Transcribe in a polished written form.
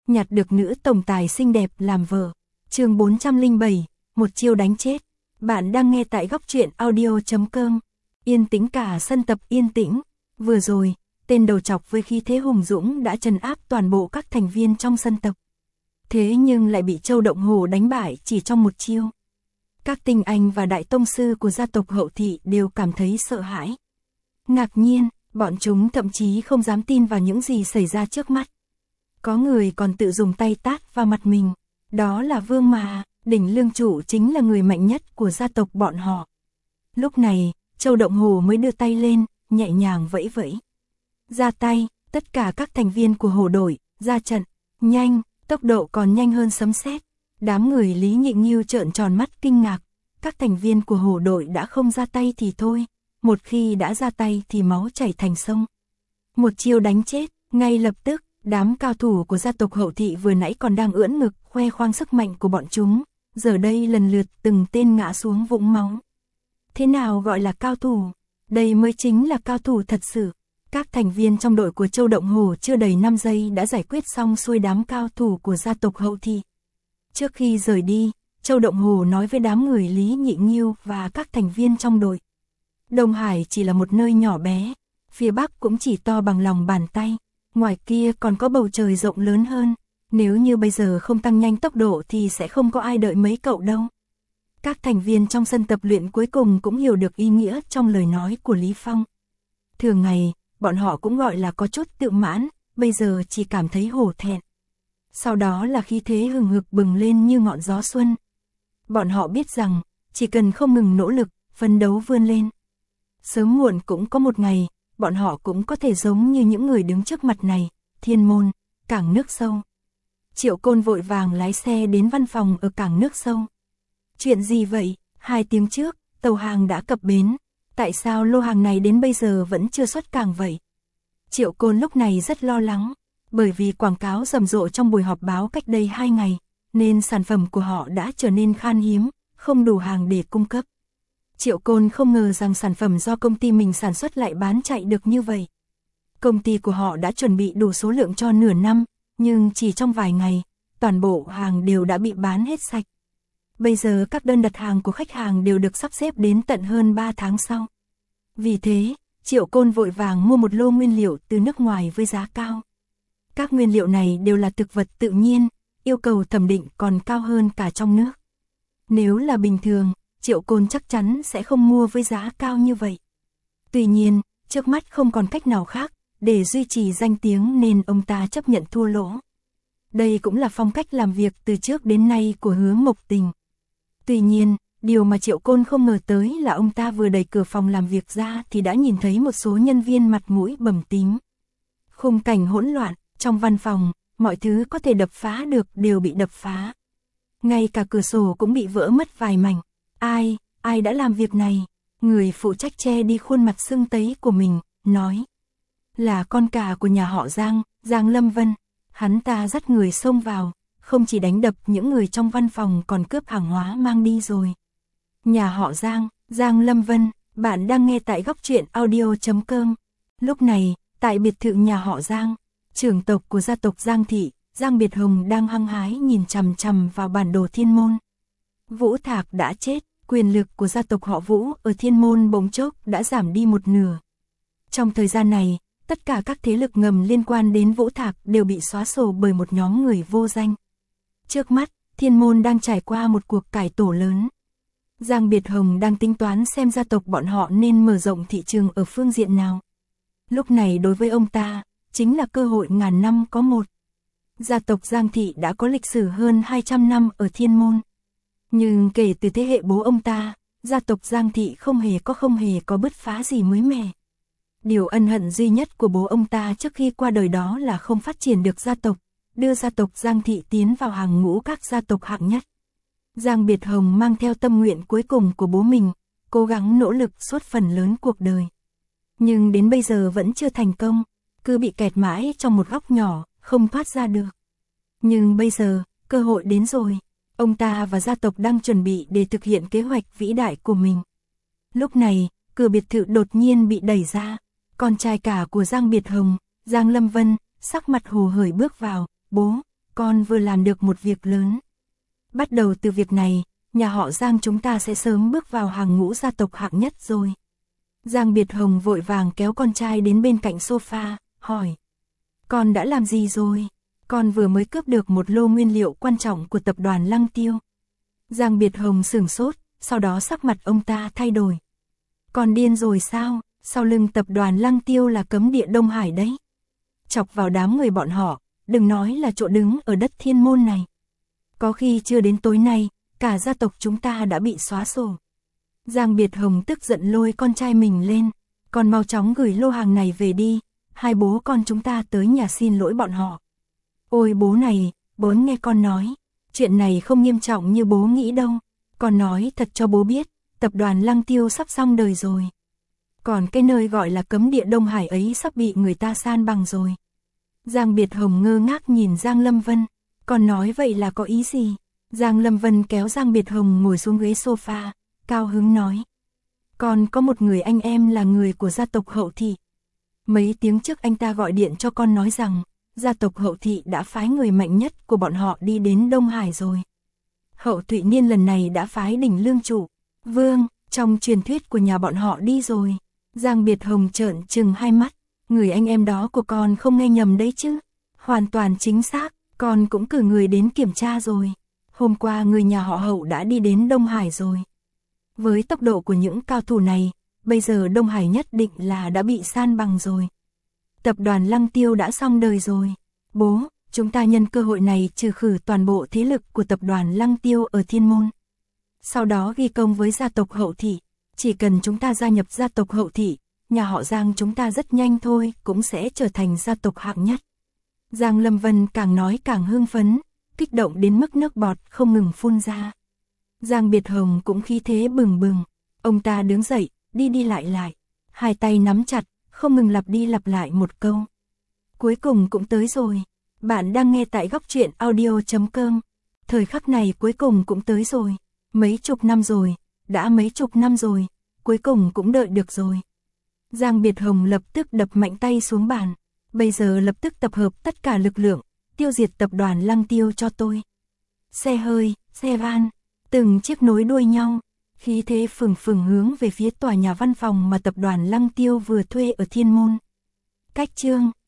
nhặt được nữ tổng tài xinh đẹp làm vợ. Chương 407, một chiêu đánh chết. Bạn đang nghe tại góc truyện audio.com. Yên tĩnh cả sân tập yên tĩnh. Vừa rồi, tên đầu trọc với khí thế hùng dũng đã trấn áp toàn bộ các thành viên trong sân tập. Thế nhưng lại bị Châu Động Hồ đánh bại chỉ trong một chiêu. Các tinh anh và đại tông sư của gia tộc Hậu Thị đều cảm thấy sợ hãi. Ngạc nhiên, bọn chúng thậm chí không dám tin vào những gì xảy ra trước mắt. Có người còn tự dùng tay tát vào mặt mình. Đó là Vương mà, đỉnh lương trụ chính là người mạnh nhất của gia tộc bọn họ. Lúc này, Châu Động Hồ mới đưa tay lên, nhẹ nhàng vẫy vẫy. Ra tay, tất cả các thành viên của Hồ đội, ra trận, nhanh, tốc độ còn nhanh hơn sấm sét. Đám người Lý Nhị Nghiêu trợn tròn mắt kinh ngạc. Các thành viên của Hồ đội đã không ra tay thì thôi, một khi đã ra tay thì máu chảy thành sông. Một chiêu đánh chết, ngay lập tức, đám cao thủ của gia tộc Hậu Thị vừa nãy còn đang ưỡn ngực khoe khoang sức mạnh của bọn chúng, giờ đây lần lượt từng tên ngã xuống vũng máu. Thế nào gọi là cao thủ? Đây mới chính là cao thủ thật sự. Các thành viên trong đội của Châu Động Hồ chưa đầy 5 giây đã giải quyết xong xuôi đám cao thủ của gia tộc Hậu Thị. Trước khi rời đi, Châu Động Hồ nói với đám người Lý Nhị Nghiêu và các thành viên trong đội. Đông Hải chỉ là một nơi nhỏ bé, phía Bắc cũng chỉ to bằng lòng bàn tay, ngoài kia còn có bầu trời rộng lớn hơn, nếu như bây giờ không tăng nhanh tốc độ thì sẽ không có ai đợi mấy cậu đâu. Các thành viên trong sân tập luyện cuối cùng cũng hiểu được ý nghĩa trong lời nói của Lý Phong. Thường ngày, bọn họ cũng gọi là có chút tự mãn, bây giờ chỉ cảm thấy hổ thẹn. Sau đó là khí thế hừng hực bừng lên như ngọn gió xuân. Bọn họ biết rằng, chỉ cần không ngừng nỗ lực, phấn đấu vươn lên. Sớm muộn cũng có một ngày, bọn họ cũng có thể giống như những người đứng trước mặt này, Thiên Môn, cảng nước sâu. Triệu Côn vội vàng lái xe đến văn phòng ở cảng nước sâu. Chuyện gì vậy? 2 tiếng trước, tàu hàng đã cập bến. Tại sao lô hàng này đến bây giờ vẫn chưa xuất cảng vậy? Triệu Côn lúc này rất lo lắng. Bởi vì quảng cáo rầm rộ trong buổi họp báo cách đây 2 ngày, nên sản phẩm của họ đã trở nên khan hiếm, không đủ hàng để cung cấp. Triệu Côn không ngờ rằng sản phẩm do công ty mình sản xuất lại bán chạy được như vậy. Công ty của họ đã chuẩn bị đủ số lượng cho nửa năm, nhưng chỉ trong vài ngày, toàn bộ hàng đều đã bị bán hết sạch. Bây giờ các đơn đặt hàng của khách hàng đều được sắp xếp đến tận hơn 3 tháng sau. Vì thế, Triệu Côn vội vàng mua một lô nguyên liệu từ nước ngoài với giá cao. Các nguyên liệu này đều là thực vật tự nhiên, yêu cầu thẩm định còn cao hơn cả trong nước. Nếu là bình thường, Triệu Côn chắc chắn sẽ không mua với giá cao như vậy. Tuy nhiên, trước mắt không còn cách nào khác, để duy trì danh tiếng nên ông ta chấp nhận thua lỗ. Đây cũng là phong cách làm việc từ trước đến nay của Hứa Mộc Tình. Tuy nhiên, điều mà Triệu Côn không ngờ tới là ông ta vừa đẩy cửa phòng làm việc ra thì đã nhìn thấy một số nhân viên mặt mũi bầm tím. Khung cảnh hỗn loạn. Trong văn phòng, mọi thứ có thể đập phá được đều bị đập phá. Ngay cả cửa sổ cũng bị vỡ mất vài mảnh. Ai đã làm việc này? Người phụ trách che đi khuôn mặt sưng tấy của mình, nói. Là con cả của nhà họ Giang, Giang Lâm Vân. Hắn ta dắt người xông vào, không chỉ đánh đập những người trong văn phòng còn cướp hàng hóa mang đi rồi. Nhà họ Giang, Giang Lâm Vân, bạn đang nghe tại góc truyện audio.com. Lúc này, tại biệt thự nhà họ Giang, trưởng tộc của gia tộc Giang Thị, Giang Biệt Hồng đang hăng hái nhìn chằm chằm vào bản đồ Thiên Môn. Vũ Thạc đã chết, quyền lực của gia tộc họ Vũ ở Thiên Môn bỗng chốc đã giảm đi một nửa. Trong thời gian này, tất cả các thế lực ngầm liên quan đến Vũ Thạc đều bị xóa sổ bởi một nhóm người vô danh. Trước mắt, Thiên Môn đang trải qua một cuộc cải tổ lớn. Giang Biệt Hồng đang tính toán xem gia tộc bọn họ nên mở rộng thị trường ở phương diện nào. Lúc này đối với ông ta, chính là cơ hội ngàn năm có một. Gia tộc Giang Thị đã có lịch sử hơn 200 năm ở Thiên Môn. Nhưng kể từ thế hệ bố ông ta, gia tộc Giang Thị không hề có bứt phá gì mới mẻ. Điều ân hận duy nhất của bố ông ta trước khi qua đời đó là không phát triển được gia tộc, đưa gia tộc Giang Thị tiến vào hàng ngũ các gia tộc hạng nhất. Giang Biệt Hồng mang theo tâm nguyện cuối cùng của bố mình, cố gắng nỗ lực suốt phần lớn cuộc đời. Nhưng đến bây giờ vẫn chưa thành công. Cứ bị kẹt mãi trong một góc nhỏ, không thoát ra được. Nhưng bây giờ, cơ hội đến rồi. Ông ta và gia tộc đang chuẩn bị để thực hiện kế hoạch vĩ đại của mình. Lúc này, cửa biệt thự đột nhiên bị đẩy ra. Con trai cả của Giang Biệt Hồng, Giang Lâm Vân, sắc mặt hồ hởi bước vào. Bố, con vừa làm được một việc lớn. Bắt đầu từ việc này, nhà họ Giang chúng ta sẽ sớm bước vào hàng ngũ gia tộc hạng nhất rồi. Giang Biệt Hồng vội vàng kéo con trai đến bên cạnh sofa, hỏi. Con đã làm gì rồi? Con vừa mới cướp được một lô nguyên liệu quan trọng của tập đoàn Lăng Tiêu. Giang Biệt Hồng sửng sốt, sau đó sắc mặt ông ta thay đổi. Con điên rồi sao? Sau lưng tập đoàn Lăng Tiêu là cấm địa Đông Hải đấy. Chọc vào đám người bọn họ, đừng nói là chỗ đứng ở đất Thiên Môn này. Có khi chưa đến tối nay, cả gia tộc chúng ta đã bị xóa sổ. Giang Biệt Hồng tức giận lôi con trai mình lên. Con mau chóng gửi lô hàng này về đi. Hai bố con chúng ta tới nhà xin lỗi bọn họ. Ôi bố này, bố nghe con nói. Chuyện này không nghiêm trọng như bố nghĩ đâu. Con nói thật cho bố biết, tập đoàn Lăng Tiêu sắp xong đời rồi. Còn cái nơi gọi là cấm địa Đông Hải ấy sắp bị người ta san bằng rồi. Giang Biệt Hồng ngơ ngác nhìn Giang Lâm Vân. Con nói vậy là có ý gì? Giang Lâm Vân kéo Giang Biệt Hồng ngồi xuống ghế sofa, cao hứng nói. Con có một người anh em là người của gia tộc Hậu Thị. Mấy tiếng trước anh ta gọi điện cho con nói rằng, gia tộc Hậu Thị đã phái người mạnh nhất của bọn họ đi đến Đông Hải rồi. Hậu Thụy Niên lần này đã phái đỉnh lương chủ, Vương, trong truyền thuyết của nhà bọn họ đi rồi. Giang Biệt Hồng trợn trừng hai mắt, người anh em đó của con không nghe nhầm đấy chứ. Hoàn toàn chính xác, con cũng cử người đến kiểm tra rồi. Hôm qua người nhà họ Hậu đã đi đến Đông Hải rồi. Với tốc độ của những cao thủ này, bây giờ Đông Hải nhất định là đã bị san bằng rồi. Tập đoàn Lăng Tiêu đã xong đời rồi. Bố, chúng ta nhân cơ hội này trừ khử toàn bộ thế lực của tập đoàn Lăng Tiêu ở Thiên Môn. Sau đó ghi công với gia tộc Hậu Thị. Chỉ cần chúng ta gia nhập gia tộc Hậu Thị, nhà họ Giang chúng ta rất nhanh thôi cũng sẽ trở thành gia tộc hạng nhất. Giang Lâm Vân càng nói càng hưng phấn, kích động đến mức nước bọt không ngừng phun ra. Giang Biệt Hồng cũng khí thế bừng bừng, ông ta đứng dậy, đi đi lại lại, hai tay nắm chặt, không ngừng lặp đi lặp lại một câu. Cuối cùng cũng tới rồi. Bạn đang nghe tại góc truyện audio.com. Thời khắc này cuối cùng cũng tới rồi. Mấy chục năm rồi, đã mấy chục năm rồi, cuối cùng cũng đợi được rồi. Giang Biệt Hồng lập tức đập mạnh tay xuống bàn. Bây giờ lập tức tập hợp tất cả lực lượng, tiêu diệt tập đoàn Lăng Tiêu cho tôi. Xe hơi, xe van, từng chiếc nối đuôi nhau, khí thế phừng phừng hướng về phía tòa nhà văn phòng mà tập đoàn Lăng Tiêu vừa thuê ở Thiên Môn. Cách chương